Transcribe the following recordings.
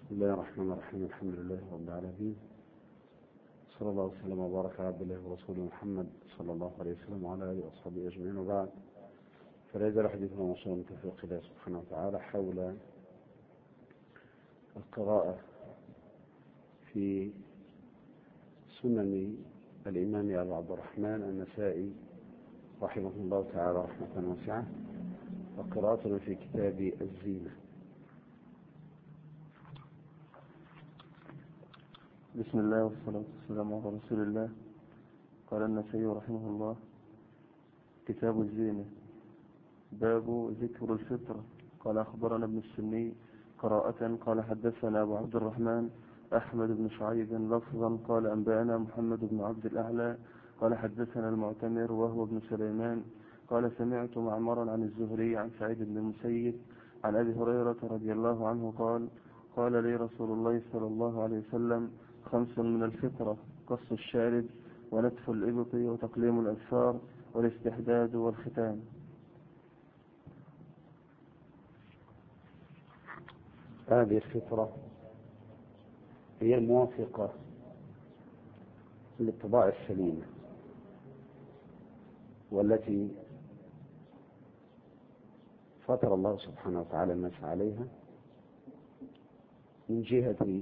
بسم الله الرحمن الرحيم. الحمد لله رب العالمين، صلى الله وسلم وبارك على عبد الله ورسوله محمد صلى الله عليه وسلم وعلى اله واصحابه اجمعين، وبعد. فلا يزال حديثنا موصولا من توفيق الله سبحانه وتعالى حول القراءة في سنن الإمام أبي عبد الرحمن النسائي رحمه الله تعالى رحمة واسعة، وقراءتنا في كتاب الزينة. بسم الله والصلاة والسلام على رسول الله. قال النسائي رحمه الله: كتاب الزينة، باب ذكر الفطرة. قال أخبرنا ابن السني قراءة قال حدثنا أبو عبد الرحمن أحمد بن شعيب لفظا قال أنبأنا محمد بن عبد الأعلى قال حدثنا المعتمر وهو ابن سليمان قال سمعت معمرا عن الزهري عن سعيد بن المسيب عن أبي هريرة رضي الله عنه قال لي رسول الله صلى الله عليه وسلم: 5 من الفطرة: قص الشارب ونتف الإبط وتقليم الأظفار والاستحداد والختان. هذه الفطرة هي الموافقة للطباع السليمة، والتي فطر الله سبحانه وتعالى الناس عليها من جهة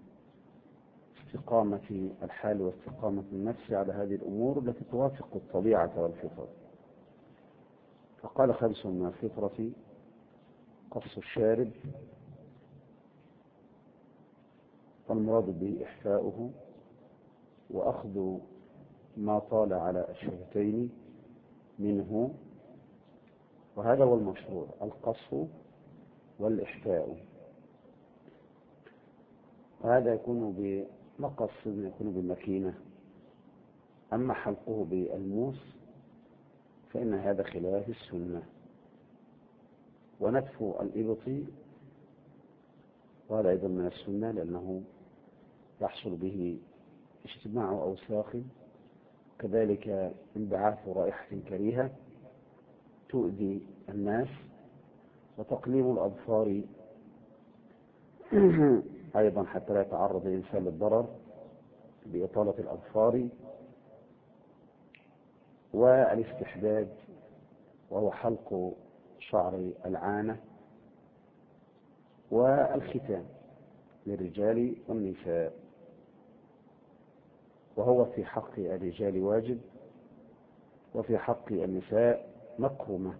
استقامة الحال واستقامة النفس على هذه الأمور التي توافق الطبيعة والفطرة. فقال 5 من الفطرة: قص الشارب، والمراد به إحفاؤه وأخذ ما طال على الشفتين منه، وهذا هو المشروع: القص والإحفاء. وهذا يكون بمقص، يكون بالمكينة. أما حلقه بالموس فإن هذا خلاف السنة. ونتف الإبط وهذا أيضا من السنة، لأنه يحصل به اجتماع أوساخ، كذلك انبعاث رائحة كريهة تؤذي الناس، وتقليم الأظفار أيضا حتى لا يتعرض الإنسان للضرر بإطالة الأظفار، والاستحداد وهو حلق شعر العانة، والختان للرجال والنساء، وهو في حق الرجال واجب، وفي حق النساء مكرمة.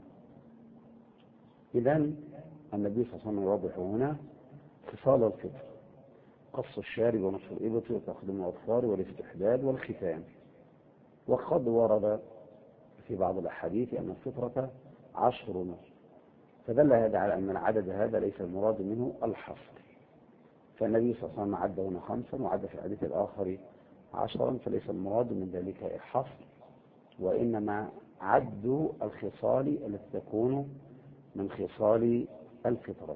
إذن النبي صلى الله عليه وسلم يوضح هنا خصال الفطر: قص الشارب ونصف الإبط وتقديم الأظفار والاستحداد والختان. وقد ورد في بعض الأحاديث أن الفطرة 10، فدل هذا على أن العدد هذا ليس المراد منه الحصر، فالنبي صلى الله عليه وسلم عد هنا 5 وعد في الحديث الآخر 10، فليس المراد من ذلك الحصر، وإنما عد الخصال التي تكون من خصال الفطرة.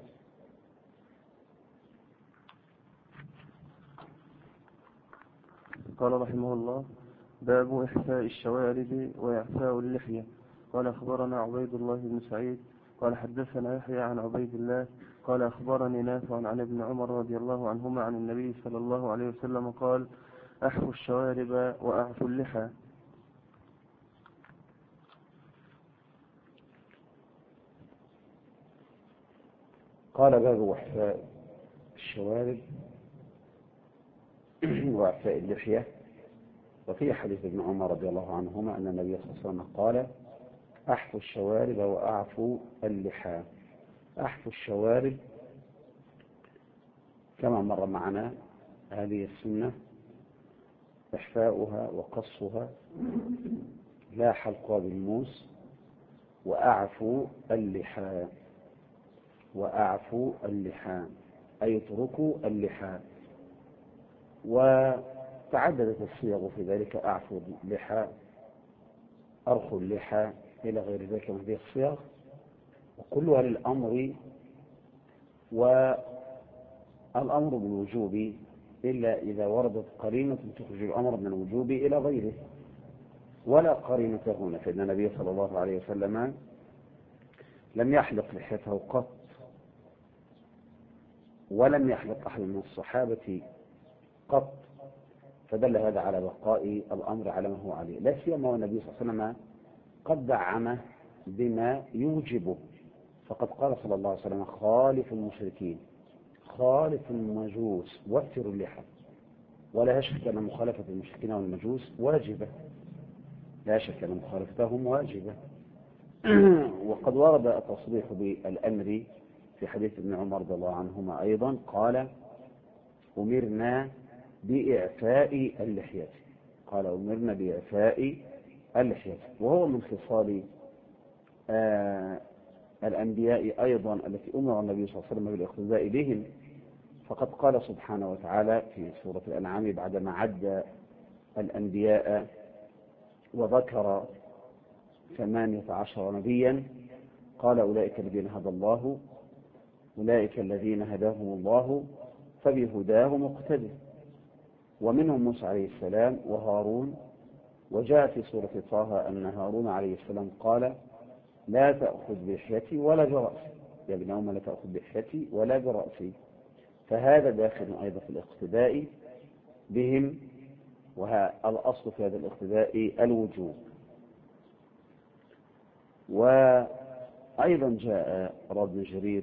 قال رحمه الله: باب إحفاء الشوارب وإعفاء اللحية. قال أخبرنا عبيد الله بن سعيد قال حدثنا يحيى عن عبيد الله قال أخبرني نافع عن ابن عمر رضي الله عنهما عن النبي صلى الله عليه وسلم قال: أحفوا الشوارب وأعفوا اللحى. قال: باب إحفاء الشوارب وإعفاء اللحية. وفي حديث ابن عمر رضي الله عنهما أن النبي صلى الله عليه وسلم قال: أحفوا الشوارب وأعفوا اللحى. أحفوا الشوارب كما مر معنا هذه السنة: إحفاؤها وقصها، لا حلقها بالموس. وأعفوا اللحى، وأعفوا اللحى أي اتركوا اللحى. وتعددت الصيغ في ذلك: أعفوا اللحى، أرخوا اللحى، إلى غير ذلك من هذه الصيغ، وكلها للأمر، والأمر بالوجوب إلا إذا وردت قرينة تخرج الأمر من الوجوب إلى غيره، ولا قرينة هنا، فإن النبي صلى الله عليه وسلم لم يحلق لحيته قط، ولم يحلق أحد من الصحابة قط، فدل هذا على بقاء الأمر على ما هو عليه، لا سيما والنبي صلى الله عليه وسلم قد دعمه بما يوجبه، فقد قال صلى الله عليه وسلم: خالف المشركين، خالف المجوس، وفروا اللحى. ولا شك أن مخالفة المشركين والمجوس واجبة، لا شك أن مخالفتهم واجبة. وقد ورد التصريح بالأمر في حديث ابن عمر رضي الله عنهما أيضا، قال: أمرنا بإعفاء اللحية، قال: أمرنا بإعفاء اللحية، وهو من خصال الأنبياء أيضا التي أمر النبي صلى الله عليه وسلم بالاقتداء بهم، فقد قال سبحانه وتعالى في سورة الأنعام بعدما عد الأنبياء وذكر 18 نبيا، قال: أولئك الذين هدى الله، أولئك الذين هداهم الله فبهداه مقتدر، ومنهم موسى عليه السلام وهارون. وجاء في سورة طه أن هارون عليه السلام قال: لا تأخذ بلحيتي ولا برأسي، يا ابن أم لا تأخذ بلحيتي ولا برأسي، فهذا داخل أيضا في الاقتداء بهم، والأصل في هذا الاقتداء الوجوب. وأيضا جاء رد جرير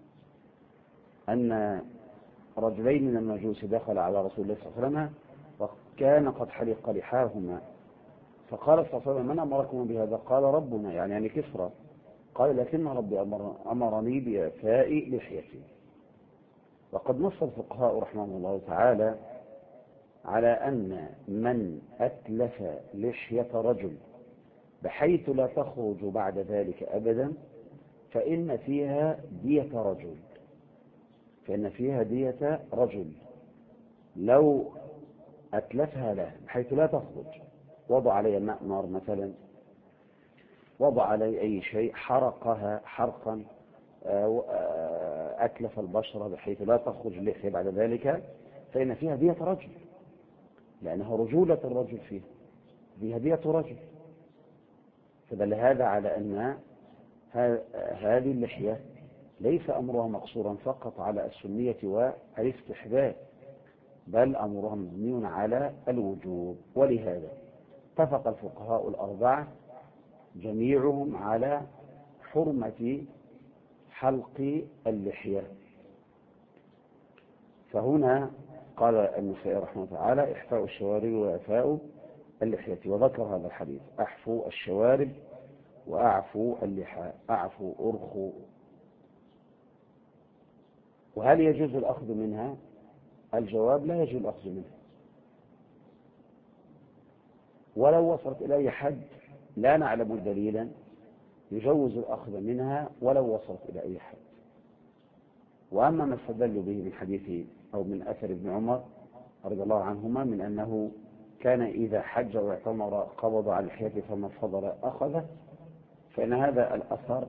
أن رجلين من المجوس دخل على رسول الله صلى الله عليه وسلم وكان قد حلق لحاهما، فقال صلى الله عليه وسلم: من أمركم بهذا؟ قال: ربنا، يعني كسرى. قال: لكن ربي أمرني بإعفاء لحيتي. وقد نص الفقهاء رحمهم الله تعالى على أن من أتلف لحية رجل بحيث لا تخرج بعد ذلك أبدا فإن فيها دية رجل، فإن فيها دية رجل لو أتلفها له بحيث لا تخرج، وضع عليها ماء نار مثلا، وضع عليه أي شيء، حرقها حرقا، أتلف البشرة بحيث لا تخرج اللحية بعد ذلك، فإن فيها دية رجل، لأنها رجولة الرجل فيها دية رجل. فدل هذا على أن هذه اللحية ليس أمرها مقصورا فقط على السنية والاستحباب، بل أمرها مبني على الوجوب. ولهذا اتفق الفقهاء الأربعة جميعهم على حرمة حلق اللحية. فهنا قال النسائي رحمه الله تعالى: إحفاء الشوارب وإعفاء اللحية، وذكر هذا الحديث: أحفوا الشوارب وأعفوا اللحى، أعفوا أرخوا. وهل يجوز الأخذ منها؟ الجواب: لا يجوز الأخذ منها، ولو وصلت إلى أي حد لا نعلم دليلا يجوز الأخذ منها ولو وصلت إلى أي حد. وأما ما استدل به من حديث أو من أثر ابن عمر رضي الله عنهما من أنه كان إذا حج واعتمر قبض على لحيته فما فضل أخذه، فإن هذا الأثر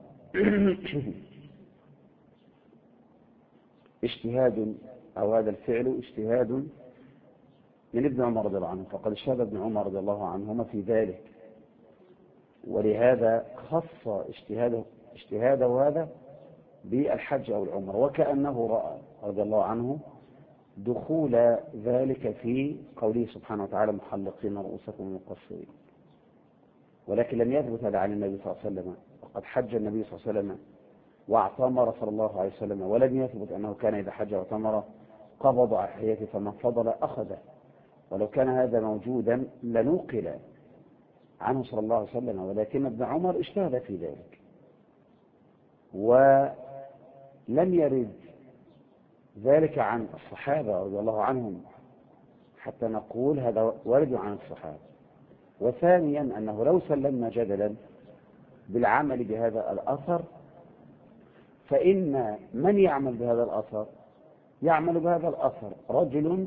اجتهاد، أو هذا الفعل اجتهاد من ابن عمر رضي الله عنه، فقد اجتهد ابن عمر رضي الله عنهما في ذلك، ولهذا خص اجتهاده هذا بالحج أو العمر، وكأنه رأى رضي الله عنه دخول ذلك في قوله سبحانه وتعالى: محلقين رؤوسكم ومقصرين. ولكن لم يثبت هذا عن النبي صلى الله عليه وسلم، وقد حج النبي صلى الله عليه وسلم واعتمر صلى الله عليه وسلم، ولم يثبت أنه كان إذا حج واعتمر قبض على لحيته فمن فضل أخذه. ولو كان هذا موجودا لنقل عنه صلى الله عليه وسلم، ولكن ابن عمر اجتهد في ذلك، ولم يرد ذلك عن الصحابة رضي الله عنهم حتى نقول هذا ورد عن الصحابة. وثانيا أنه لو سلمنا جدلا بالعمل بهذا الأثر، فإن من يعمل بهذا الأثر يعمل بهذا الأثر رجل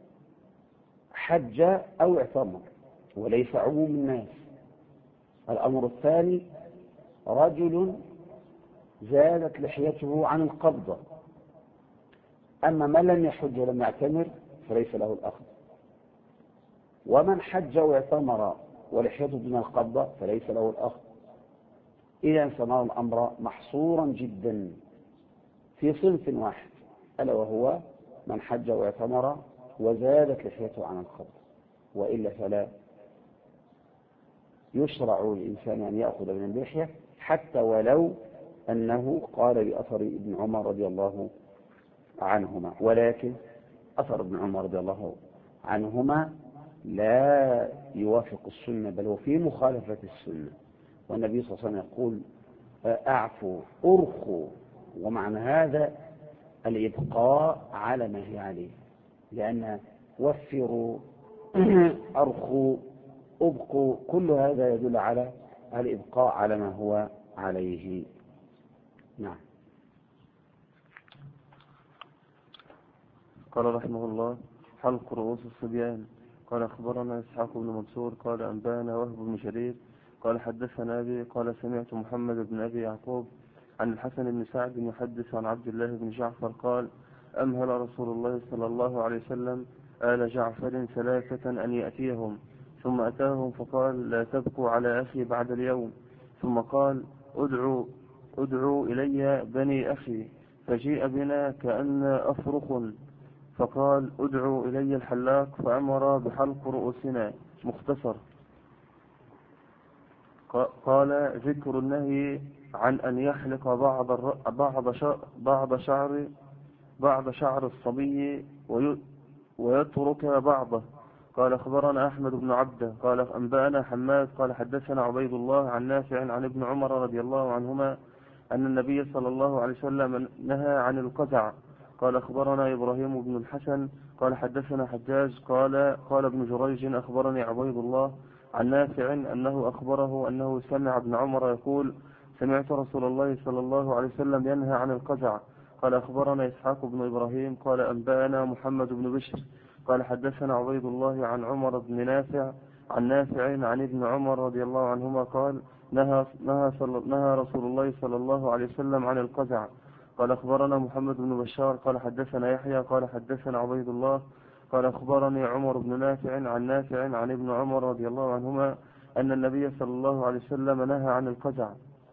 حج أو اعتمر وليس عموم الناس. الأمر الثاني: رجل زادت لحيته عن القبضة، أما من لم يحج ولم يعتمر فليس له الأخذ، ومن حج واعتمر ولحيته دون القبضة فليس له الأخذ. إذا صار الأمر محصورا جدا في صنف واحد، ألا وهو من حج واعتمر وزادت لحيته عن الخط، وإلا فلا يشرع للإنسان أن يأخذ من اللحية حتى ولو أنه قال بأثر ابن عمر رضي الله عنهما، ولكن أثر ابن عمر رضي الله عنهما لا يوافق السنة، بل هو في مخالفة السنة. والنبي صلى الله عليه وسلم يقول أعفوا أرخوا، ومعنى هذا الإبقاء على ما هي عليه، لأن وفروا أرخوا أبقوا كل هذا يدل على الإبقاء على ما هو عليه. نعم. قال رحمه الله: حلق رؤوس الصبيان. قال أخبرنا إسحاق بن منصور قال أنبانا وهب بن شريف قال حدثنا أبي قال سمعت محمد بن أبي يعقوب عن الحسن بن سعد يحدث عن عبد الله بن جعفر قال: أمهل رسول الله صلى الله عليه وسلم آل جعفر 3 أن يأتيهم، ثم أتاهم فقال: لا تبكوا على أخي بعد اليوم. ثم قال: ادعوا إلي بني أخي، فجيء بنا كأن أفرخ، فقال: ادعوا إلي الحلاق، فأمر بحلق رؤوسنا. مختصر. قال: ذكر النهي عن أن يحلق بعض شعر الصبي ويترك بعضه. قال أخبرنا أحمد بن عبده قال أنبأنا حماد قال حدثنا عبيد الله عن نافع عن ابن عمر رضي الله عنهما أن النبي صلى الله عليه وسلم نهى عن القزع. قال أخبرنا إبراهيم بن الحسن قال حدثنا حجاج قال ابن جريج أخبرني عبيد الله عن نافع أنه أخبره أنه سمع ابن عمر يقول: سمعت رسول الله صلى الله عليه وسلم ينهى عن القزع. قال أخبرنا إسحاق بن إبراهيم قال أنبأنا محمد بن بشر قال حدثنا عبيد الله عن عمر بن نافع عن نافع عن ابن عمر رضي الله عنهما قال: نهى رسول الله صلى الله عليه وسلم عن القزع. قال أخبرنا محمد بن بشار قال حدثنا يحيى قال حدثنا عبيد الله قال أخبرني عمر بن نافع عن ابن عمر رضي الله عنهما أن النبي صلى الله عليه وسلم نهى عن القزع.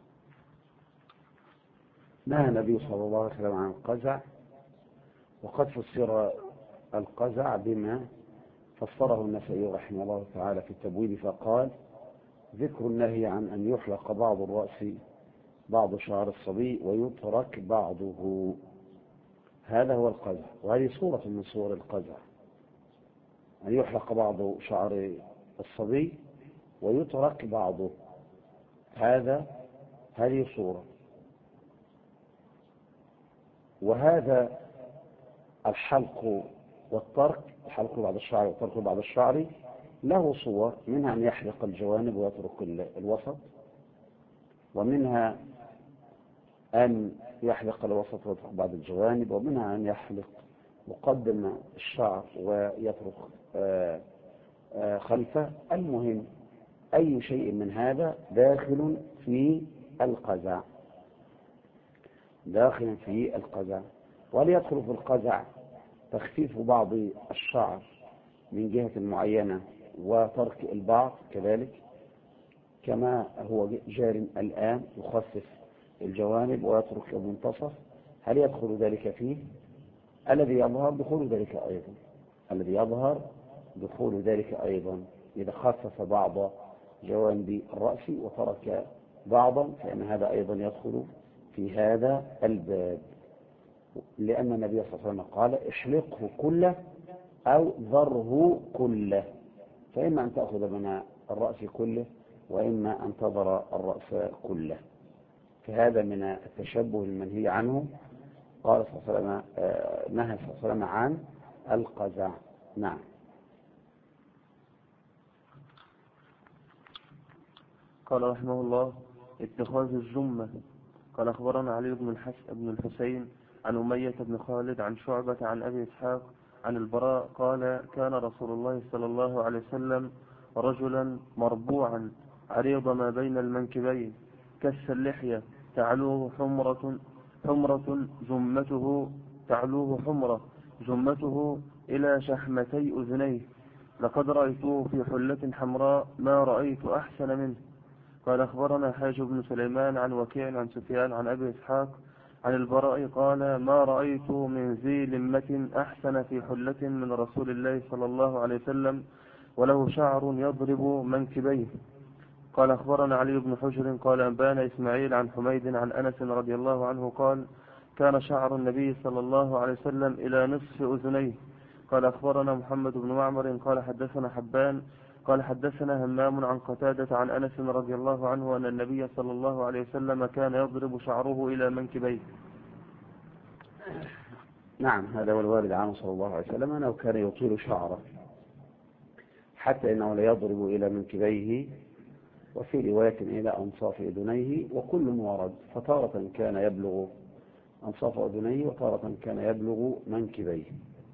نهى النبي صلى الله عليه وسلم عن القزع، وقد فسر القزع بما فسره النسائي رحمه الله تعالى في التبويب، فقال: ذكر النهي عن أن يحلق بعض الرأس بعض شعر الصبي ويترك بعضه، هذا هو القزع، وهذه صورة من صور القزع، أن يحلق بعض شعر الصبي ويترك بعضه، هذه صورة. وهذا الحلق والترك، الحلق بعض الشعر والترك بعض الشعر، له صور، منها أن يحلق الجوانب ويترك الوسط، ومنها أن يحلق الوسط ويترك بعض الجوانب، ومنها أن يحلق مقدم الشعر ويترك خلفه. المهم أي شيء من هذا داخل في القزع، وليدخل في القزع تخفيف بعض الشعر من جهة معينة وترك البعض كذلك، كما هو جار الآن، يخفف الجوانب ويترك المنتصف. هل يدخل ذلك فيه؟ الذي يظهر دخول ذلك أيضا إذا خفف بعض جوانب الرأس وترك بعضا، فإن هذا أيضا يدخل في هذا الباب، لأن النبي صلى الله عليه وسلم قال: احلقه كله أو ذره كله، فإما أن تأخذ من الرأس كله وإما أن تذر الرأس كله، فهذا من التشبه المنهي عنه. قال صلى الله عليه وسلم نهى صلى الله عليه وسلم عن القزع. نعم. قال رحمه الله: اتخاذ الجمة. قال أخبرنا علي بن الحسين عن أمية بن خالد عن شعبة عن أبي إسحاق عن البراء قال: كان رسول الله صلى الله عليه وسلم رجلا مربوعا عريض ما بين المنكبين كس اللحية تعلوه حمرة جمته إلى شحمتي أذنيه، لقد رأيته في حلة حمراء ما رأيت أحسن منه. قال أخبرنا حاج بن سليمان عن وكيع عن سفيان عن أبي إسحاق عن البراء قال ما رأيت من ذي لمة أحسن في حلة من رسول الله صلى الله عليه وسلم وله شعر يضرب منكبيه. قال أخبرنا علي بن حجر قال أنبانا إسماعيل عن حميد عن أنس رضي الله عنه قال كان شعر النبي صلى الله عليه وسلم إلى نصف أذنيه. قال أخبرنا محمد بن معمر قال حدثنا حبان قال حدثنا همام عن قتادة عن أنس رضي الله عنه أن النبي صلى الله عليه وسلم كان يضرب شعره إلى منكبيه. نعم، هذا هو الوارد عنه صلى الله عليه وسلم أنه كان يطيل شعره حتى إنه لا يضرب إلى منكبيه، وفي رواية إلى أنصاف أذنيه، وكل ورد، فتارة كان يبلغ أنصاف أذنيه وتارة كان يبلغ منكبيه.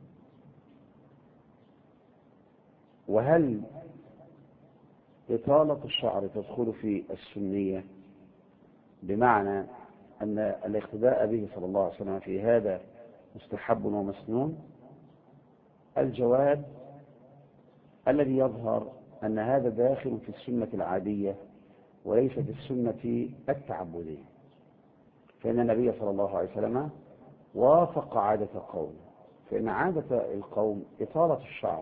وهل إطالة الشعر تدخل في السنية بمعنى أن الاقتداء به صلى الله عليه وسلم في هذا مستحب ومسنون؟ الجواب الذي يظهر أن هذا داخل في السنة العادية وليس في السنة التعبدية، فإن النبي صلى الله عليه وسلم وافق عادة قوم، فإن عادة القوم إطالة الشعر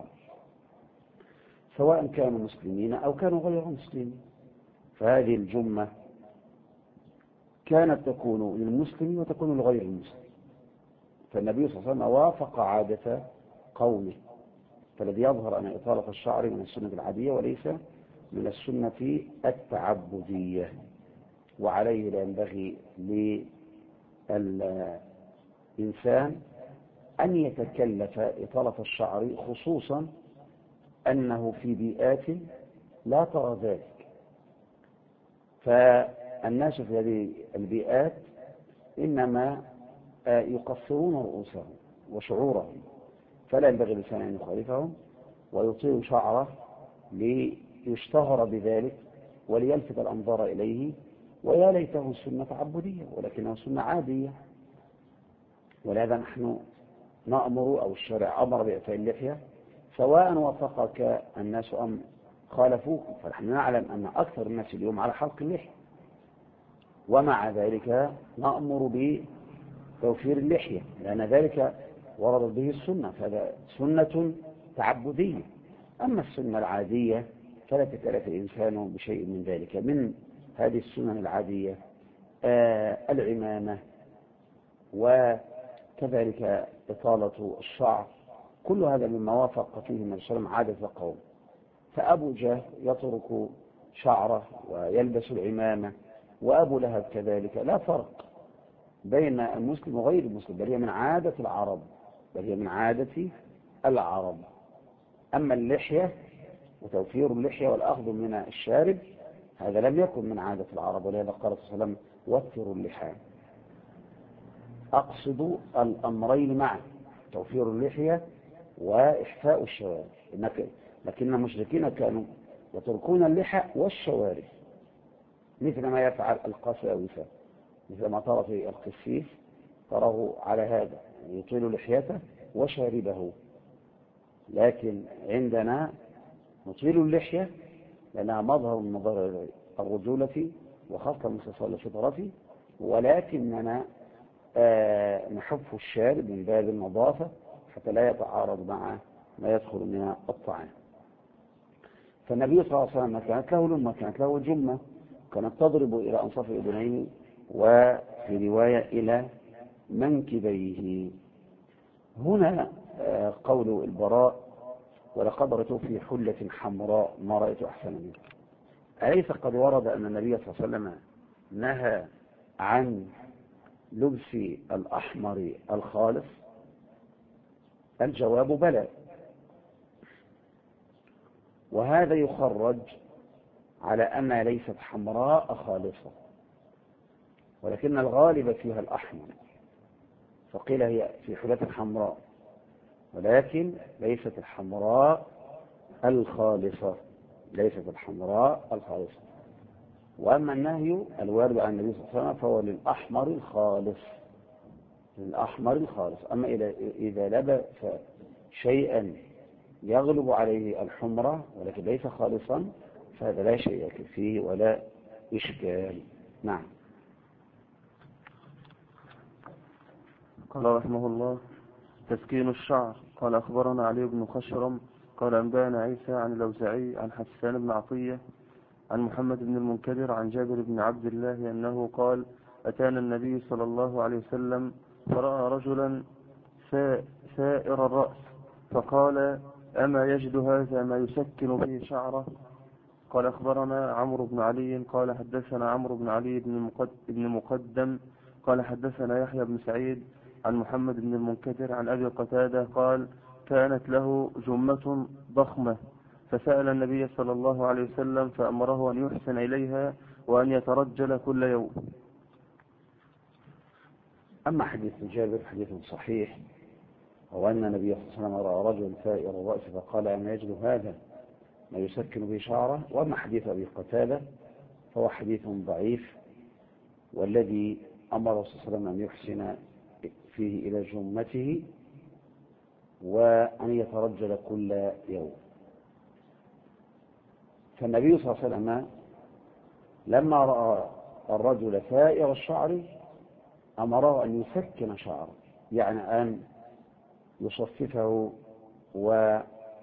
سواء كانوا مسلمين أو كانوا غير مسلمين، فهذه الجمة كانت تكون للمسلم وتكون لغير المسلم، فالنبي صلى الله عليه وسلم وافق عادة قومه، فالذي يظهر أن إطالة الشعر من السنة العادية وليس من السنة التعبدية. وعليه لا ينبغي للإنسان أن يتكلف إطالة الشعر، خصوصا أنه في بيئات لا ترى ذلك، فالناس في هذه البيئات إنما يقصرون رؤوسهم وشعورهم، فلا ينبغي الإنسان أن يخالفهم ويطيل شعره ليشتهر بذلك وليلفت الأنظار إليه، ويا ليته سنة تعبدية ولكنها سنة عادية. ولهذا نحن نأمر أو الشرع أمر بإعفاء اللحية سواء وافقك الناس أم خالفوك، فنحن نعلم أن أكثر الناس اليوم على حلق اللحية، ومع ذلك نأمر بتوفير اللحية لأن ذلك ورد به السنة، فهذا سنة تعبدية. أما السنة العادية فلا يتكلف الإنسان بشيء من ذلك. من هذه السنن العادية العمامة، وكذلك إطالة الشعر، كل هذا مما وافق فيه النبي صلى الله عليه وسلم عادة قوم. فأبو جهل يترك شعره ويلبس العمامة، وأبو لهب كذلك، لا فرق بين المسلم وغير المسلم، بل هي من عادة العرب، أما اللحية وتوفير اللحية والأخذ من الشارب هذا لم يكن من عادة العرب، ولهذا قال صلى الله عليه وسلم وفروا اللحى. أقصد الأمرين معا، توفير اللحية وإحفاء الشوارب، لكن المشركين كانوا يتركون اللحى والشوارب، مثل ما يفعل القساوسة، مثل ما ترى في القسيس تراه على هذا، يطيل لحيته وشاربه. لكن عندنا نطيل اللحية لأنها مظهر من مظاهر الرجولة وخاصة من خصال الفطرة، ولكننا نحف الشارب من باب النظافة حتى لا يتعارض مع ما يدخل من الطعام. فالنبي صلى الله عليه وسلم كانت له لمة، كانت له جمة، كانت تضرب إلى أنصاف أذنيه وفي رواية إلى منكبيه. هنا قول البراء ولقد رأيت في حلة حمراء ما رأيت أحسن منه، أليس قد ورد أن النبي صلى الله عليه وسلم نهى عن لبس الأحمر الخالص؟ الجواب بلى، وهذا يخرج على أنها ليست حمراء خالصة، ولكن الغالب فيها الأحمر، فقيل هي في حلة حمراء، ولكن ليست الحمراء الخالصة، وأما النهي الوارد عن النبي صلى الله عليه وسلم فهو للأحمر الخالص. أما إذا لبس شيئا يغلب عليه الحمرة ولكن ليس خالصا فهذا لا شيء فيه ولا إشكال. نعم. قال رحمه الله: تسكين الشعر. قال أخبرنا علي بن خشرم قال أنبأنا عيسى عن الأوزاعي عن حسان بن عطية عن محمد بن المنكدر عن جابر بن عبد الله أنه قال: أتانا النبي صلى الله عليه وسلم فرأى رجلا سائر الرأس فقال: أما يجد هذا ما يسكن به شعره؟ قال أخبرنا عمرو بن علي قال حدثنا عمرو بن علي بن مقدم قال حدثنا يحيى بن سعيد عن محمد بن المنكدر عن أبي قتادة قال: كانت له جمة ضخمة فسأل النبي صلى الله عليه وسلم فأمره أن يحسن إليها وأن يترجل كل يوم. أما حديث جابر حديث صحيح، هو أن النبي صلى الله عليه وسلم رأى رجل ثائر الرأس فقال: أما يجد هذا ما يسكن به شعره؟ وأما حديث أبي قتادة فهو حديث ضعيف، والذي أمر صلى الله عليه وسلم أن يحسن فيه إلى جمته وأن يترجل كل يوم. فالنبي صلى الله عليه وسلم لما رأى الرجل ثائر الشعر أمره أن يسكن شعره، يعني أن يصففه وأن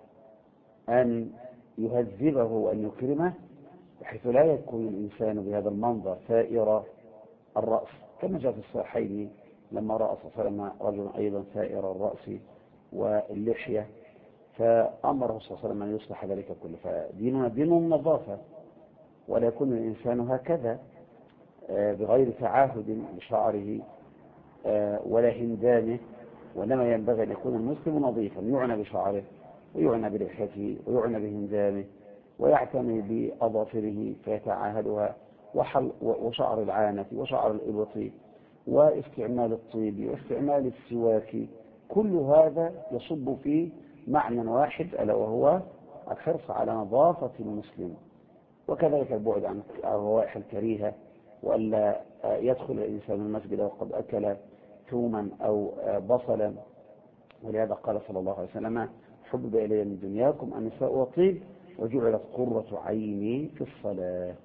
يهذبه وأن يكرمه، بحيث لا يكون الإنسان بهذا المنظر ثائر الرأس، كما جاء في الصحيحين لما رأى صلى الله عليه وسلم رجل أيضا ثائر الرأس واللحية، فأمره صلى الله عليه وسلم أن يصلح ذلك كله. فديننا دين النظافة، ولا يكون الإنسان هكذا بغير تعاهد لشعره ولا هندانه، وإنما ينبغي أن يكون المسلم نظيفا يعنى بشعره ويعنى بلحيته ويعنى بهندانه ويعتني بأظافره فيتعاهدها، وشعر العانة وشعر الإبط واستعمال الطيب واستعمال السواك، كل هذا يصب في معنى واحد، ألا وهو الحرص على نظافة المسلم، وكذلك البعد عن الروائح الكريهة، وألا يدخل الإنسان المسجد وقد أكل ثوما أو بصلا. ولهذا قال صلى الله عليه وسلم: حبب إلي من دنياكم النساء والطيب وجعلت قرة عيني في الصلاة.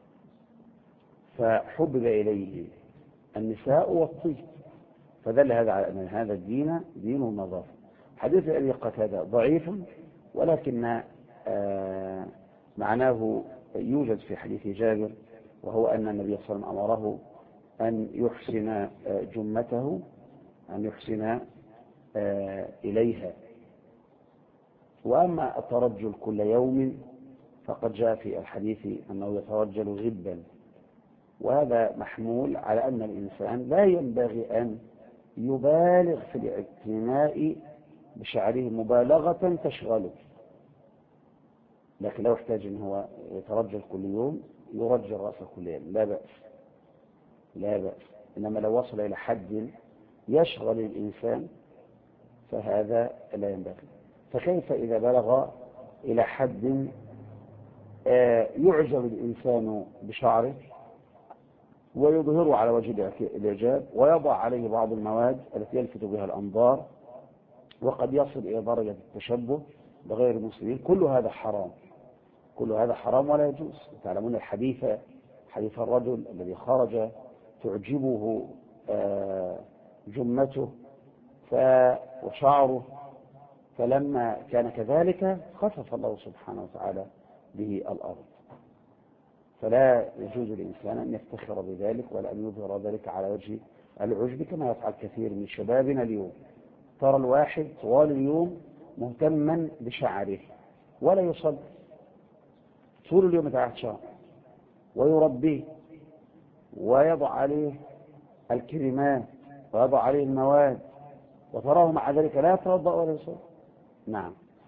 فحبب إليه النساء والطيب، فدل هذا على أن هذا الدين دين النظافة. حديث أبي قتادة ضعيف، ولكن معناه يوجد في حديث جابر، وهو أن النبي صلى الله عليه وسلم أمره أن يحسن جمته، أن يحسن إليها. وأما الترجل كل يوم فقد جاء في الحديث أنه يترجل غبا، وهذا محمول على أن الإنسان لا ينبغي أن يبالغ في الاعتناء بشعره مبالغة تشغله، لكن لو احتاج أن هو يترجل كل يوم يرجل رأسه كل يوم لا بأس، لا بأس. إنما لو وصل إلى حد يشغل الإنسان فهذا لا ينبغي. فكيف إذا بلغ إلى حد يعجب الإنسان بشعره ويظهره على وجه الإعجاب ويضع عليه بعض المواد التي يلفت بها الأنظار وقد يصل إلى درجة التشبه بغير المسلمين؟ كل هذا حرام، كل هذا حرام ولا يجوز. تعلمون الحديث، حديث الرجل الذي خرج تعجبه جمته وشعره، فلما كان كذلك خسف الله سبحانه وتعالى به الأرض. فلا يجوز للإنسان أن يفتخر بذلك ولا أن يظهر ذلك على وجه العجب كما يفعل كثير من شبابنا اليوم. ترى الواحد طوال اليوم مهتما بشعره ولا يصلي، طول اليوم يتعهد شعر ويربيه ويضع عليه الكريمات ويضع عليه المواد، وتراه مع ذلك لا يتوضأ ولا يصلي. نعم.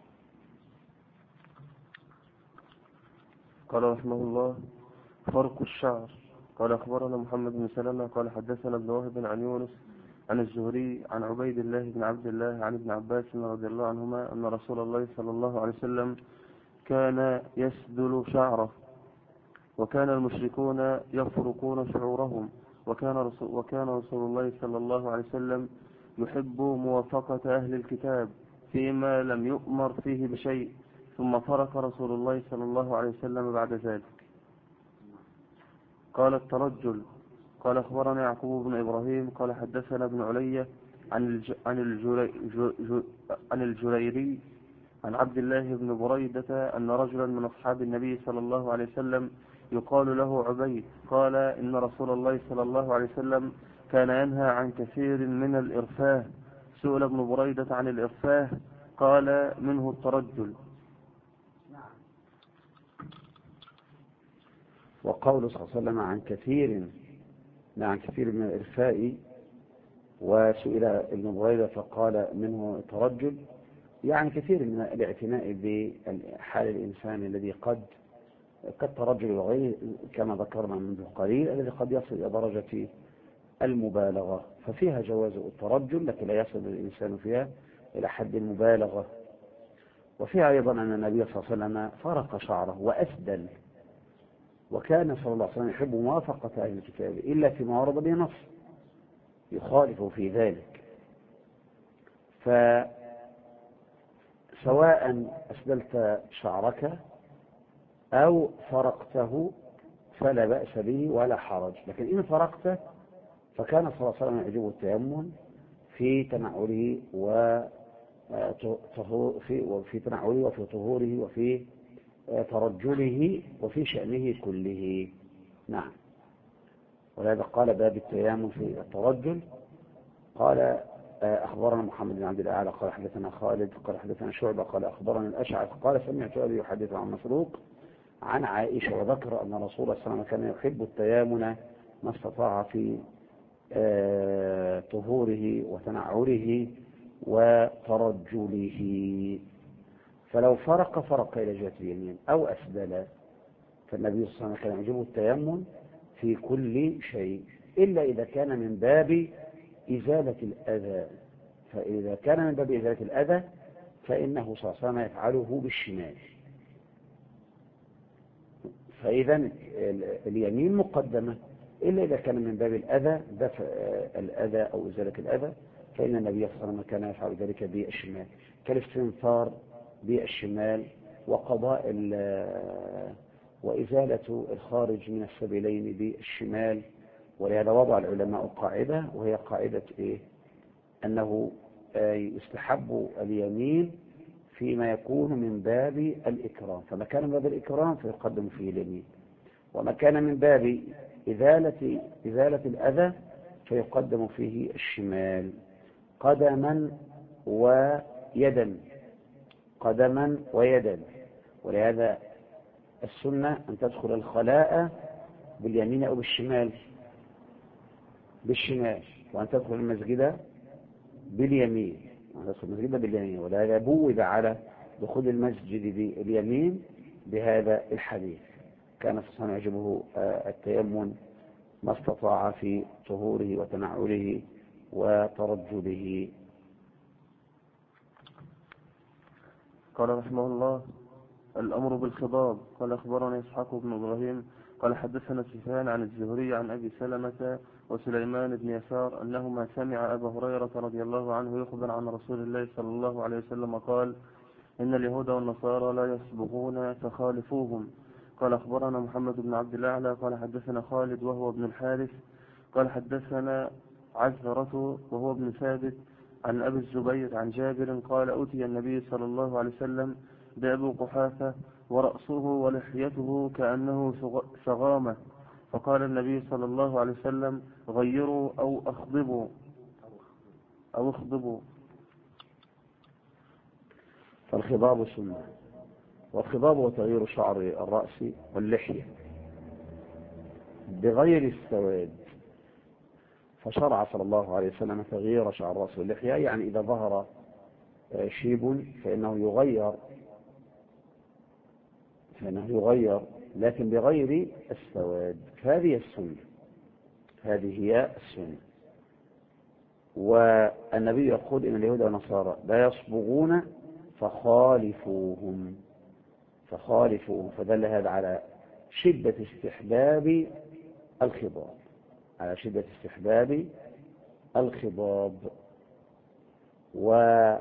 قال رحمه الله: فرق الشعر. قال أخبرنا محمد بن سلمة قال حدثنا ابن وهب عن يونس عن الزهري عن عبيد الله بن عبد الله عن ابن عباس رضي الله عنهما أن رسول الله صلى الله عليه وسلم كان يسدل شعره، وكان المشركون يفرقون شعورهم، وكان رسول الله صلى الله عليه وسلم يحب موافقة أهل الكتاب فيما لم يؤمر فيه بشيء، ثم ترك رسول الله صلى الله عليه وسلم بعد ذلك. قال الترجل. قال أخبرنا يعقوب بن إبراهيم قال حدثنا ابن علي عن الجريري عن عبد الله بن بريدة أن رجلا من أصحاب النبي صلى الله عليه وسلم يقال له عبيد قال إن رسول الله صلى الله عليه وسلم كان ينهى عن كثير من الإرفاه. سئل ابن بريدة عن الإرفاه قال منه الترجل. وقول صلى الله عليه وسلم عن كثير من الإرفاء، وسئل ابن بريدة فقال منه الترجل، يعني كثير من الاعتناء بحال الإنسان الذي كالترجل وغيره كما ذكرنا منذ قليل، الذي قد يصل إلى درجة المبالغة، ففيها جواز الترجل لكن لا يصل الإنسان فيها إلى حد المبالغة. وفيها أيضا أن النبي صلى الله عليه وسلم فرق شعره وأسدل، وكان صلى الله عليه وسلم يحب موافقة أهل الكتاب إلا فيما ورد به نص يخالف في ذلك. فسواء أسدلت شعرك أو فرقته فلا بأس به ولا حرج، لكن إن فرقته فكان صلى الله عليه وسلم يعجبه التيمم في تنعله وفي طهوره وفي ترجله وفي شأنه كله. نعم. ولهذا قال باب التيامن في الترجل. قال أخبرنا محمد بن عبد الأعلى قال حدثنا خالد قال حدثنا شعبة قال أخبرنا الأشعث قال سمعت أبي يحدث عن مسروق عن عائشة وذكر أن رسول الله صلى الله عليه وسلم كان يحب التيامن ما استطاع في طهوره وتنعله وترجله. فلو فرق إلى جهة اليمين أو أسدل، فالنبي صلى الله عليه وسلم كان يعجبه التيمم في كل شيء إلا إذا كان من باب إزالة الأذى. فإذا كان من باب إزالة الأذى فإنه صلى الله عليه وسلم يفعله بالشمال. فإذا اليمين مقدمة إلا إذا كان من باب الأذى، دفع الأذى أو إزالة الأذى، فإن النبي صلى الله عليه وسلم كان يفعل ذلك بالشمال، كالاستنثار بالشمال وقضاء وإزالة الخارج من السبيلين بالشمال. ولهذا وضع العلماء قاعدة، وهي قاعدة أنه يستحب اليمين فيما يكون من باب الإكرام، فما كان من باب الإكرام فيقدم فيه اليمين، وما كان من باب إزالة الأذى فيقدم فيه الشمال. قدما ويدا. ولهذا السنة أن تدخل الخلاء باليمين أو بالشمال، وأن تدخل المسجد باليمين، ولهذا بوب على دخول المسجد باليمين بهذا الحديث. كان صلى الله عليه وسلم يعجبه التيمم ما استطاع في طهوره وتنعله وترجله. قال رحمه الله: الأمر بالخضاب. قال أخبرنا إسحاق بن إبراهيم قال حدثنا سفيان عن الزهري عن أبي سلمة وسليمان بن يسار أنهما سمع أبا هريرة رضي الله عنه يخبر عن رسول الله صلى الله عليه وسلم قال: إن اليهود والنصارى لا يسبغون فخالفوهم. قال أخبرنا محمد بن عبد الأعلى قال حدثنا خالد وهو ابن الحارث قال حدثنا عزرة وهو ابن ثابت عن أبي الزبير عن جابر قال: أتي النبي صلى الله عليه وسلم بأبي قحافة ورأسه ولحيته كأنه سغامة، فقال النبي صلى الله عليه وسلم: غيروا أو اخضبوا. فالخضاب سنة، والخضاب هو تغيير شعر الرأس واللحية بغير السواد. فشرع صلى الله عليه وسلم تغيير شعر الرأس واللحية، يعني إذا ظهر شيب فإنه يغير لكن بغير السواد. هذه هي السنة. والنبي يقول: إن اليهود والنصارى لا يصبغون فخالفوهم. فدل هذا على شدة استحباب الخضاب. وهذا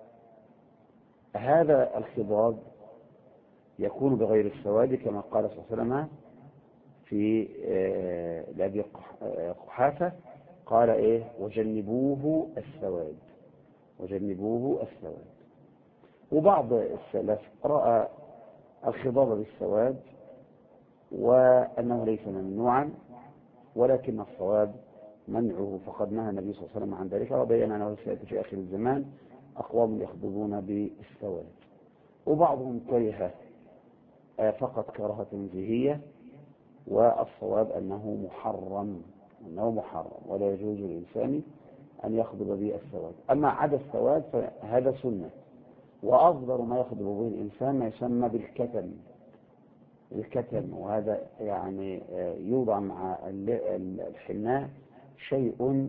الخضاب يكون بغير السواد كما قال صلى الله عليه وسلم في لأبي قحافة: قال إيه؟ وجنبوه السواد، وجنبوه السواد. وبعض السلف رأى الخضاب بالسواد وأنه ليس ممنوعا، ولكن الصواب منعه، فقد نهى النبي صلى الله عليه وسلم عن ذلك، وبين أنه سيأتي في آخر الزمان أقوام يخضبون بالسواد. وبعضهم كره فقط كراهة تنزيهية، والصواب أنه محرم، أنه محرم ولا يجوز للإنسان أن يخضب به السواد. أما عدا السواد فهذا سنة، وأفضل ما يخضب به الإنسان ما يسمى بالكتم، الكتم، وهذا يعني يوضع مع الحناء شيء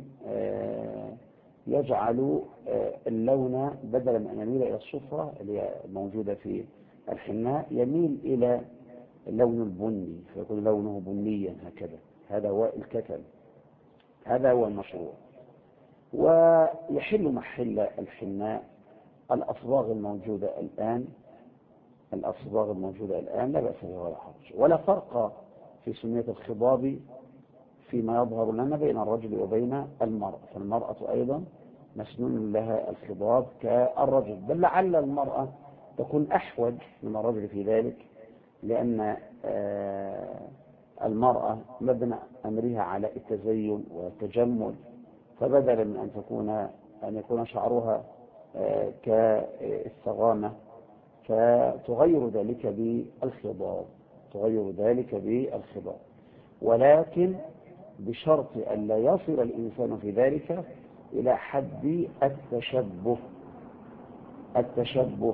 يجعل اللون بدلا من أن يميل إلى الصفرة اللي هي موجودة في الحناء يميل إلى اللون البني، فيكون لونه بنيا هكذا. هذا هو الكتم، هذا هو المشروع. ويحل محل الحناء الأصباغ الموجودة الآن، الأصباغ الموجودة الآن لا بأس بها ولا حرج، ولا فرق في سنية الخضاب فيما يظهر لنا بين الرجل وبين المرأة، فالمرأة أيضا مسنون لها الخضاب كالرجل، بل لعل المرأة تكون أحوج من الرجل في ذلك، لأن المرأة مبنى أمرها على التزين والتجمل، فبدلا من أن يكون شعرها كالثغامة فتغير ذلك بالخضاب، تغير ذلك بالخضاب، ولكن بشرط أن لا يصل الإنسان في ذلك إلى حد التشبه.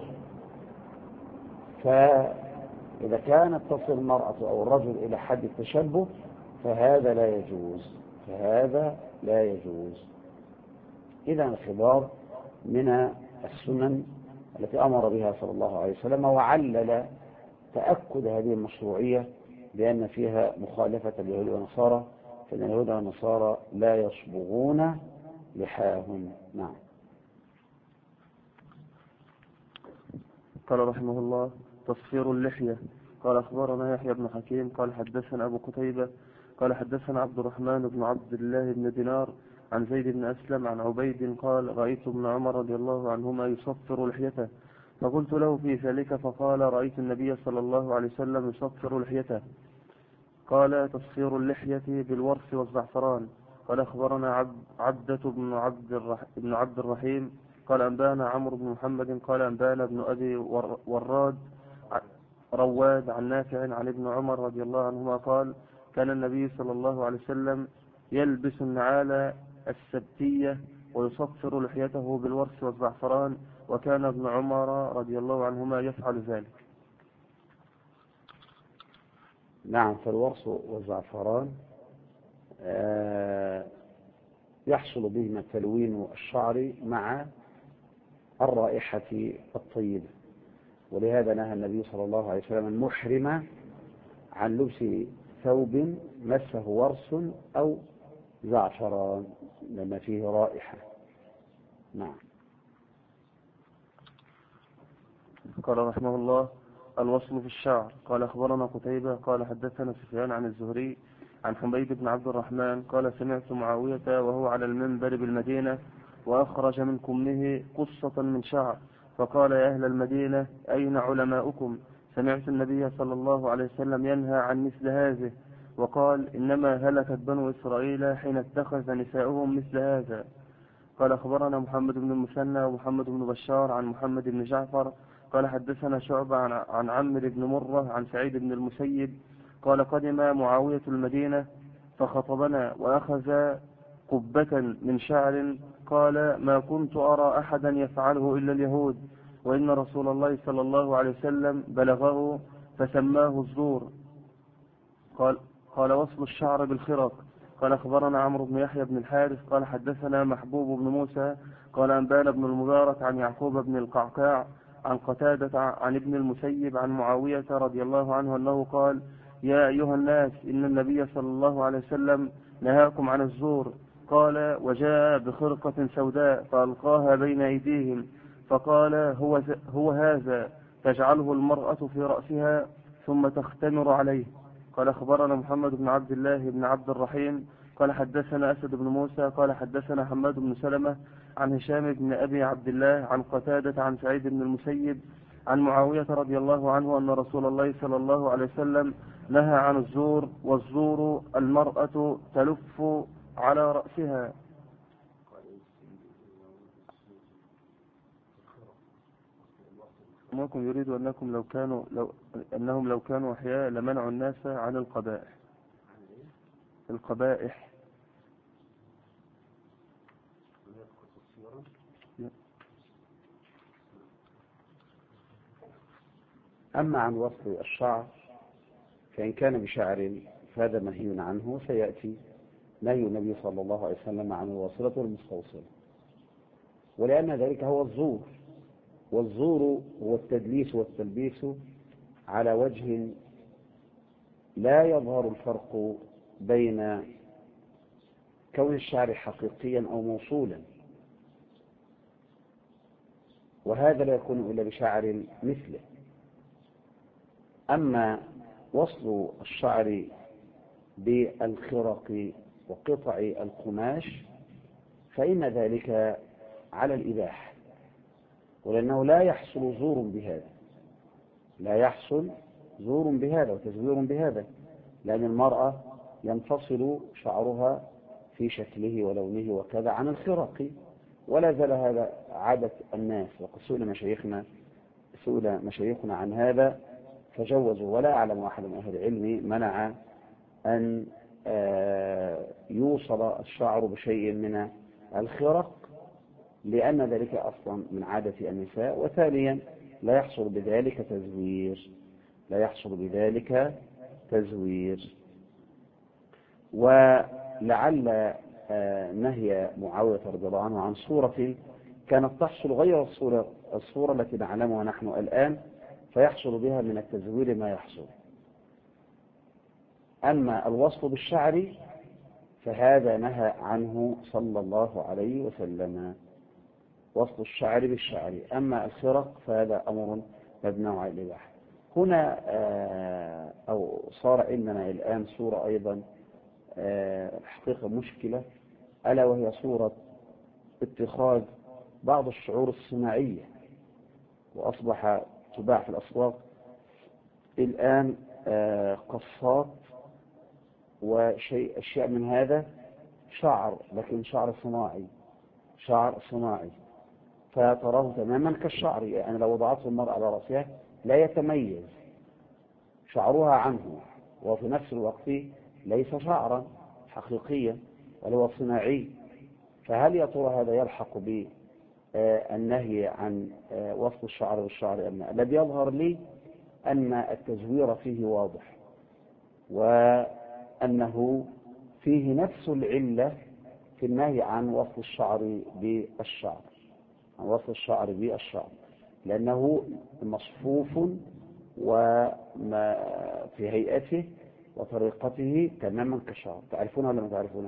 فإذا كانت تصل المرأة أو الرجل إلى حد التشبه فهذا لا يجوز. إذا الخضاب من السنن التي أمر بها صلى الله عليه وسلم، وعلل تأكد هذه المشروعية بأن فيها مخالفة اليهود والنصارى، فإن اليهود والنصارى لا يصبغون لحاهم. نعم. قال رحمه الله: تصفير اللحية. قال أخبرنا يحيى بن حكيم قال حدثنا أبو قتيبة قال حدثنا عبد الرحمن بن عبد الله بن دينار عن زيد بن أسلم عن عبيد قال: رأيت ابن عمر رضي الله عنهما يصفر لحيته، فقلت له في ذلك، فقال: رأيت النبي صلى الله عليه وسلم يصفر لحيته. قال: تصفير اللحية بالورس والزعفران. قال أخبرنا عبدة بن عبد الرحيم قال أنبانا عمرو بن محمد قال أنبانا ابن أبي رواد عن نافع عن ابن عمر رضي الله عنهما قال: كان النبي صلى الله عليه وسلم يلبس النعال السبتية ويصفر لحيته بالورس والزعفران، وكان ابن عمر رضي الله عنهما يفعل ذلك. نعم. فالورس والزعفران يحصل بهما تلوين الشعر مع الرائحة الطيبة، ولهذا نهى النبي صلى الله عليه وسلم المحرم عن لبس ثوب مسه ورس أو زعفران لما فيه رائحة. نعم. قال رحمه الله: الوصل في الشعر. قال أخبرنا قتيبة قال حدثنا سفيان عن الزهري عن حميد بن عبد الرحمن قال: سمعت معاوية وهو على المنبر بالمدينة وأخرج من كمه قصة من شعر، فقال: يا أهل المدينة، أين علماؤكم؟ سمعت النبي صلى الله عليه وسلم ينهى عن مثل هذه، وقال: إنما هلكت بنو إسرائيل حين اتخذ نساؤهم مثل هذا. قال أخبرنا محمد بن المثنى ومحمد بن بشار عن محمد بن جعفر قال حدثنا شعبة عن عمرو بن مرة عن سعيد بن المسيب قال: قدم معاوية المدينة فخطبنا وأخذ قبة من شعر، قال: ما كنت أرى أحدا يفعله إلا اليهود، وإن رسول الله صلى الله عليه وسلم بلغه فسماه الزور. قال: وصل الشعر بالخرق. قال أخبرنا عمرو بن يحيى بن الحارث قال حدثنا محبوب بن موسى قال أنبانا بن المبارك عن يعقوب بن القعقاع عن قتادة عن ابن المسيب عن معاوية رضي الله عنه أنه قال: يا أيها الناس، إن النبي صلى الله عليه وسلم نهاكم عن الزور. قال: وجاء بخرقة سوداء فألقاها بين أيديهم، فقال: هو هذا تجعله المرأة في رأسها ثم تختمر عليه. قال أخبرنا محمد بن عبد الله بن عبد الرحيم قال حدثنا أسد بن موسى قال حدثنا حماد بن سلمة عن هشام بن أبي عبد الله عن قتادة عن سعيد بن المسيب عن معاوية رضي الله عنه أن رسول الله صلى الله عليه وسلم نهى عن الزور، والزور المرأة تلف على رأسها. أنكم يريد أنهم لو كانوا أحياء لمنعوا الناس عن القبائح. أما عن وصل الشعر فإن كان بشعر فهذا منهي عنه، سيأتي نهي النبي صلى الله عليه وسلم عن الواصلة والمستوصلة، ولأن ذلك هو الزور، والزور هو التدليس والتلبيس على وجه لا يظهر الفرق بين كون الشعر حقيقيا أو موصولا، وهذا لا يكون إلا بشعر مثله. أما وصل الشعر بالخرق وقطع القماش فإن ذلك على الإباحة، ولأنه لا يحصل زور بهذا، لا يحصل زور بهذا وتزوير بهذا، لأن المرأة ينفصل شعرها في شكله ولونه وكذا عن الخرق، ولا زال هذا عادة الناس، وقد سئل مشايخنا عن هذا فجوزوا، ولا أعلم أحد من أهل العلم منع أن يوصل الشعر بشيء من الخرق، لأن ذلك أصلا من عادة النساء، وثانيا لا يحصل بذلك تزوير. ولعل نهي معاوية رضي الله عنه عن صورة كانت تحصل غير الصورة التي نعلمها نحن الآن، فيحصل بها من التزوير ما يحصل. أما الوصف بالشعر فهذا نهى عنه صلى الله عليه وسلم، وصل الشعر بالشعر. أما الخرق فهذا أمر مبني على الإباحة. هنا أو صار عندنا الآن صورة أيضا حقيقة مشكلة، ألا وهي صورة اتخاذ بعض الشعور الصناعية، وأصبح تباع في الأسواق الآن قصات أشياء من هذا شعر، لكن شعر صناعي فتراه تماما كالشعر، يعني لو وضعته المرأة على رأسها لا يتميز شعرها عنه، وفي نفس الوقت ليس شعرا حقيقيا بل هو صناعي. فهل يا ترى هذا يلحق بالنهي عن وصل الشعر بالشعر أم لا؟ الذي يظهر لي أن التزوير فيه واضح، وأنه فيه نفس العلة في النهي عن وصل الشعر بالشعر، لأنه مصفوف وما في هيئته وطريقته تماما كالشعر. تعرفونها ولا ما تعرفونها؟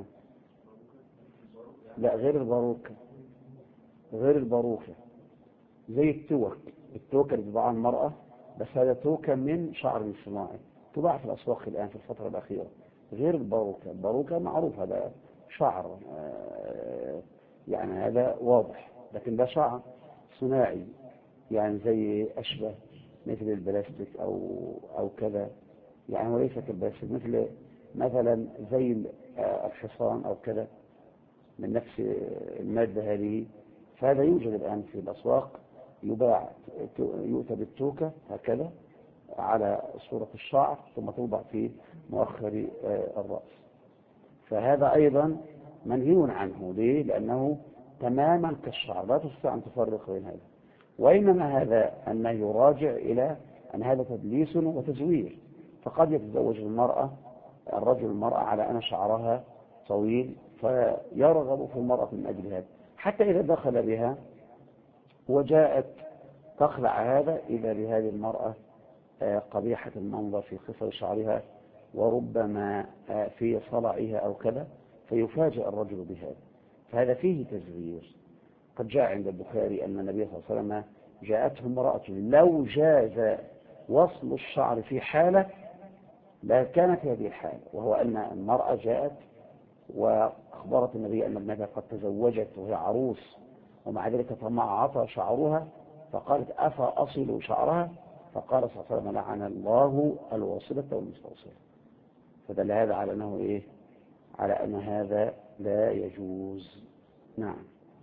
لا، غير الباروكة، زي التوكة اللي تباع المرأة، بس هذا توكة من شعر صناعي تباع في الأسواق الآن في الفترة الأخيرة، غير الباروكة معروف هذا شعر يعني هذا واضح، لكن ده شعر صناعي يعني زي أشبه مثل البلاستيك أو كذا، يعني وليس كالبلاستيك، مثلا زي الحصان أو كذا من نفس المادة هذه. فهذا يوجد الآن في الأسواق، يباع، يؤتى بالتوكة هكذا على صورة الشعر ثم توضع في مؤخر الرأس. فهذا أيضا منهي عنه. ليه؟ لأنه تماما كالشعر، لا تستطيع أن تفرق بين هذا. وإنما هذا النهي يراجع إلى أن هذا تدليس وتزوير، فقد يتزوج الرجل المرأة على أن شعرها طويل فيرغب في المرأة من أجل هذا، حتى إذا دخل بها وجاءت تخلع هذا إذا بهذه المرأة قبيحة المنظر في قصر شعرها وربما في صلعها أو كذا، فيفاجأ الرجل بهذا، فهذا فيه تزوير. قد جاء عند البخاري أن النبي صلى الله عليه وسلم جاءته امرأة لو جاز وصل الشعر في حالة لا كانت هذه الحالة، وهو أن المرأة جاءت وأخبرت النبي أن ابنتها قد تزوجت وهي عروس، ومع ذلك تمعط شعرها فقالت أفأصل شعرها؟ فقال صلى الله عليه وسلم لعن الله الواصلة والمستوصلة. فدل هذا على أنه إيه؟ على أن هذا لا يجوز. نعم.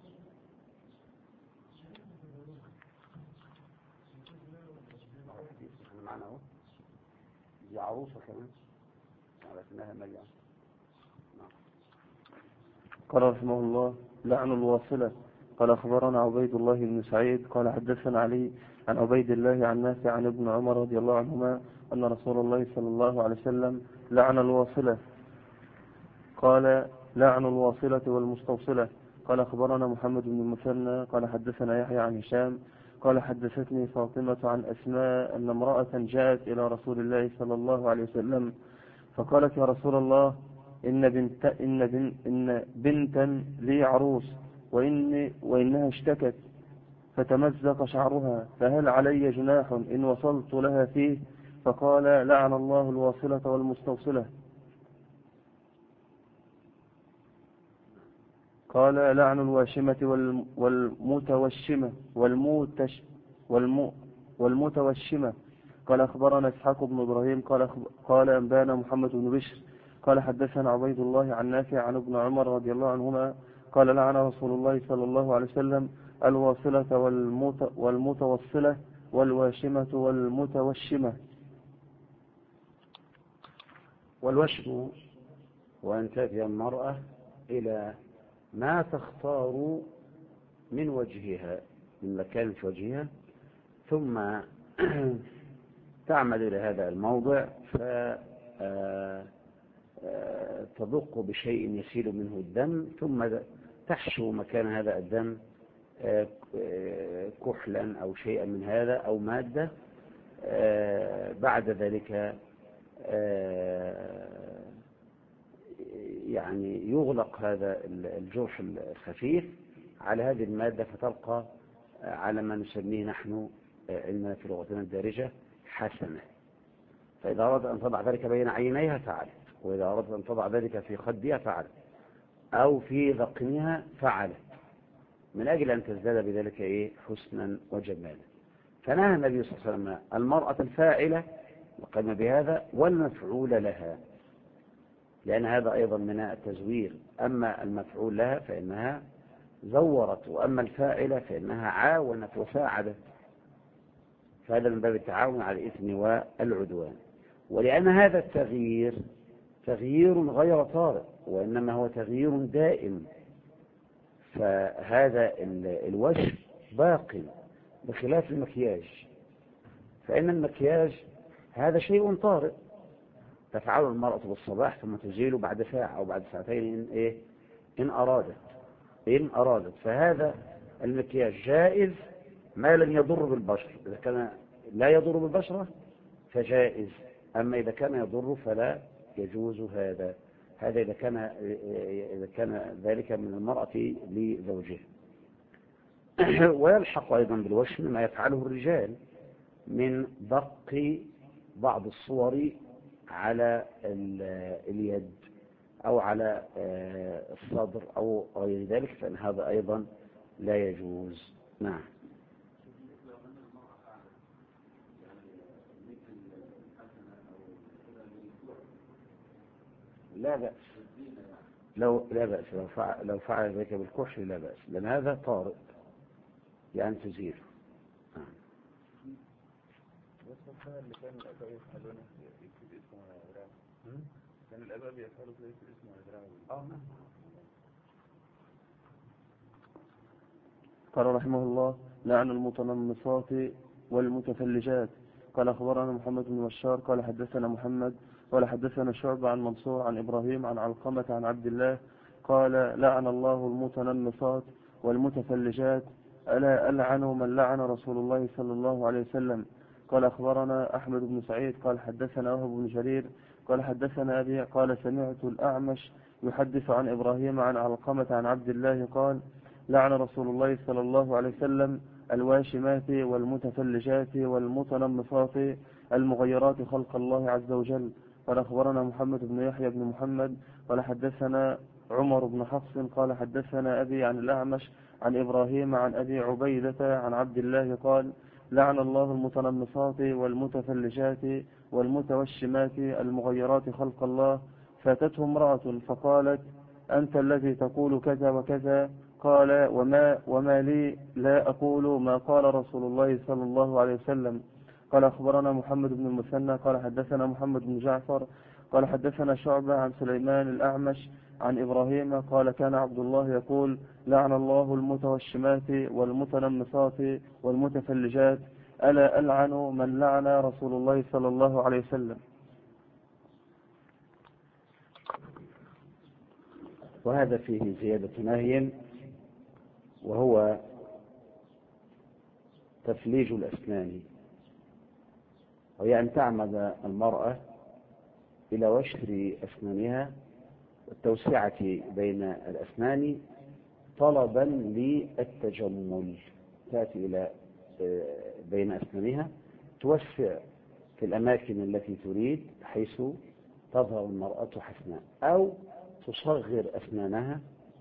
معنا اهو دي عروسة كمان ولكنها مليئة. قال رحمه الله: لعن الواصلة. قال أخبرنا عبيد الله بن سعيد قال حدثنا علي عن عبيد الله عن نافع عن ابن عمر رضي الله عنهما أن رسول الله صلى الله عليه وسلم لعن الواصلة. قال: لعن الواصلة والمستوصلة. قال أخبرنا محمد بن المثنى قال حدثنا يحيى عن هشام قال حدثتني فاطمة عن أسماء أن امرأة جاءت إلى رسول الله صلى الله عليه وسلم فقالت: يا رسول الله، إن بنتا لي عروس وإنها اشتكت فتمزق شعرها، فهل علي جناح إن وصلت لها فيه؟ فقال: لعن الله الواصلة والمستوصلة. قال: لعن الواشمة والمتوشمة والمتوشمة. قال أخبرنا إسحاق بن إبراهيم قال أنبانا محمد بن بشر قال حدثنا عبيد الله عن نافع عن ابن عمر رضي الله عنهما قال: لعن رسول الله صلى الله عليه وسلم الواصلة والمتوصلة والواشمة والمتوشمة. والوشم وأن تأتي المرأة إلى ما تختار من وجهها، من مكان في وجهها، ثم تعمل إلى هذا الموضع فتضق بشيء يسيل منه الدم، ثم تحشو مكان هذا الدم كحلا أو شيئا من هذا أو مادة. بعد ذلك يعني يغلق هذا الجرح الخفيف على هذه المادة، فتلقى على ما نسميه نحن إن في لغتنا الدارجة حسنة. فإذا أردت أن تضع ذلك بين عينيها فعلت، وإذا أردت أن تضع ذلك في خدها فعلت، أو في ذقنها فعلت، من أجل أن تزداد بذلك حسنا وجمالا. فنهى النبي صلى الله عليه وسلم المرأة الفاعلة وقام بهذا والمفعول لها، لأن هذا أيضا من التزوير. أما المفعول لها فإنها زورت، وأما الفاعلة فإنها عاونت وساعدت، فهذا من باب التعاون على الإثم والعدوان. ولأن هذا التغيير تغيير غير طارئ، وإنما هو تغيير دائم، فهذا الوجه باق، بخلاف المكياج. فإن المكياج هذا شيء طارئ تفعله المرأة بالصباح ثم تزيله بعد ساعة أو بعد ساعتين إن أرادت. فهذا المكياج جائز ما لم يضر بالبشر. إذا كان لا يضر بالبشرة فجائز، أما إذا كان يضر فلا يجوز هذا إذا كان ذلك من المرأة لزوجها. ويلحق أيضا بالوشم ما يفعله الرجال من دق بعض الصور على اليد أو على الصدر أو غير ذلك، فإن هذا أيضا لا يجوز. نعم. لا بأس، لا بأس لو فعل ذلك بالكحل لا بأس، لأن هذا طارئ يعني تزيله. نعم. اللي كان الآباء يفعلونه يكتب اسمه على دراعه، كان الآباء يفعلوا كده يكتب اسمه على دراعه. قال رحمه الله: لعن المتنمصات والمتفلجات. قال أخبرنا محمد بن بشار قال حدثنا محمد قال حدثنا شعبة عن منصور عن إبراهيم عن علقمة عن عبد الله قال: لعن الله المتنمصات والمتفلجات، ألا ألعن من لعن رسول الله صلى الله عليه وسلم. قال أخبرنا أحمد بن سعيد قال حدثنا وهب بن جرير قال حدثنا أبي قال سمعت الأعمش يحدث عن إبراهيم عن علقمة عن عبد الله قال: لعن رسول الله صلى الله عليه وسلم الواشمات والمتفلجات والمتنمصات المغيرات خلق الله عز وجل. قال أخبرنا محمد بن يحيى بن محمد قال حدثنا عمر بن حفص قال حدثنا أبي عن الأعمش عن إبراهيم عن أبي عبيدة عن عبد الله قال لعن الله المتنمصات والمتفلجات والمتوشمات المغيرات خلق الله. فاتته امرأة فقالت أنت الذي تقول كذا وكذا. قال وما لي لا أقول ما قال رسول الله صلى الله عليه وسلم. قال أخبرنا محمد بن المثنى قال حدثنا محمد بن جعفر قال حدثنا شعبة عن سليمان الأعمش عن إبراهيم قال كان عبد الله يقول لعن الله المتوشمات والمتنمصات والمتفلجات ألا ألعن من لعن رسول الله صلى الله عليه وسلم. وهذا فيه زيادة نهي وهو تفليج الأسنان، وهي أن تعمد المرأة إلى وشر أسنانها والتوسعة بين الأسنان طلبا للتجمل، تأتي إلى بين أسنانها توسع في الأماكن التي تريد حيث تظهر المرأة حسناء، أو تصغر أسنانها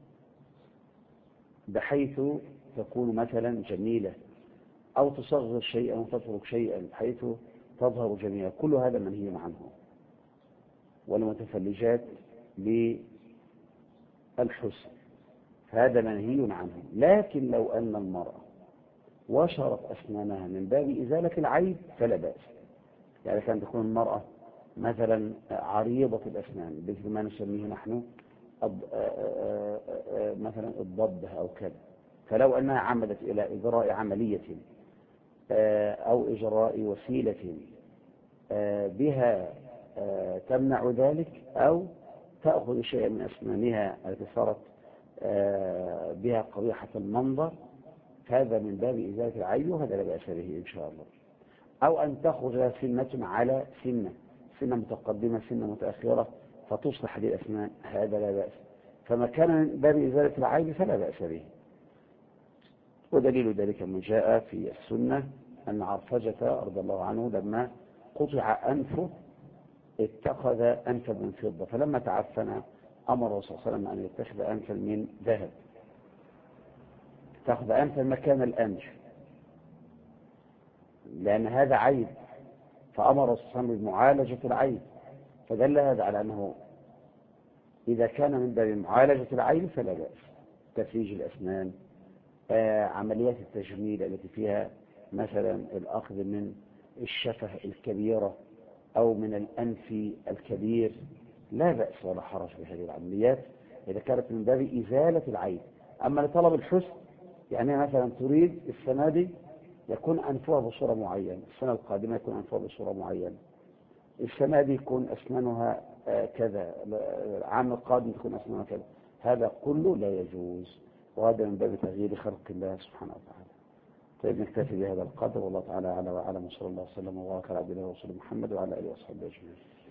بحيث تكون مثلا جميلة، أو تصغر شيئا وتترك شيئا بحيث تظهر جميلة. كل هذا منهي عنه. والمتفلجات للحسن هذا منهي عنه. لكن لو أن المرأة وشرت أسنانها من باب إزالة العيب فلا بأس. يعني كان تكون المرأة مثلا عريضة الأسنان مثل ما نسميه نحن مثلا الضبة أو كذا، فلو أنها عمدت إلى إجراء عملية أو إجراء وسيلة بها تمنع ذلك، أو تأخذ شيئا من أسنانها التي صارت بها قبيحة المنظر، هذا من باب إزالة العيب وهذا لا بأس به إن شاء الله. أو أن تخرج سنة على سنة متقدمة سنة متأخرة فتصلح هذه الأسنان، هذا لا بأس. فما كان من باب إزالة العيب فلا بأس به. ودليل ذلك من جاء في السنة أن عرفجة رضي الله عنه لما قطع أنفه اتخذ أنفا من فضة، فلما تعفن أمر الرسول صلى الله عليه وسلم أن يتخذ أنفا من ذهب، اتخذ أنفا مكان الأنف لأن هذا عيب، فأمر الرسول صلى الله عليه وسلم بمعالجة العيب. فدل هذا على أنه إذا كان من باب معالجة العيب فلا بأس. تفريج الأسنان، عمليات التجميل التي فيها مثلا الأخذ من الشفة الكبيرة أو من الأنف الكبير لا بأس ولا حرج بهذه العمليات إذا كانت من باب إزالة العيب. أما لطلب الحسن، يعني مثلا تريد السنة دي يكون أنفها بصورة معينة، السنة القادمة يكون أنفها بصورة معينة، السنة دي يكون أسنانها كذا، العام القادم يكون أسنانها كذا، هذا كله لا يجوز، وهذا من باب تغيير خلق الله سبحانه وتعالى. طيب نكتفي بهذا القدر، والله تعالى أعلى وأعلم، وصلى الله وسلم وبارك على عبده ورسوله محمد وعلى آله وصحبه أجمعين.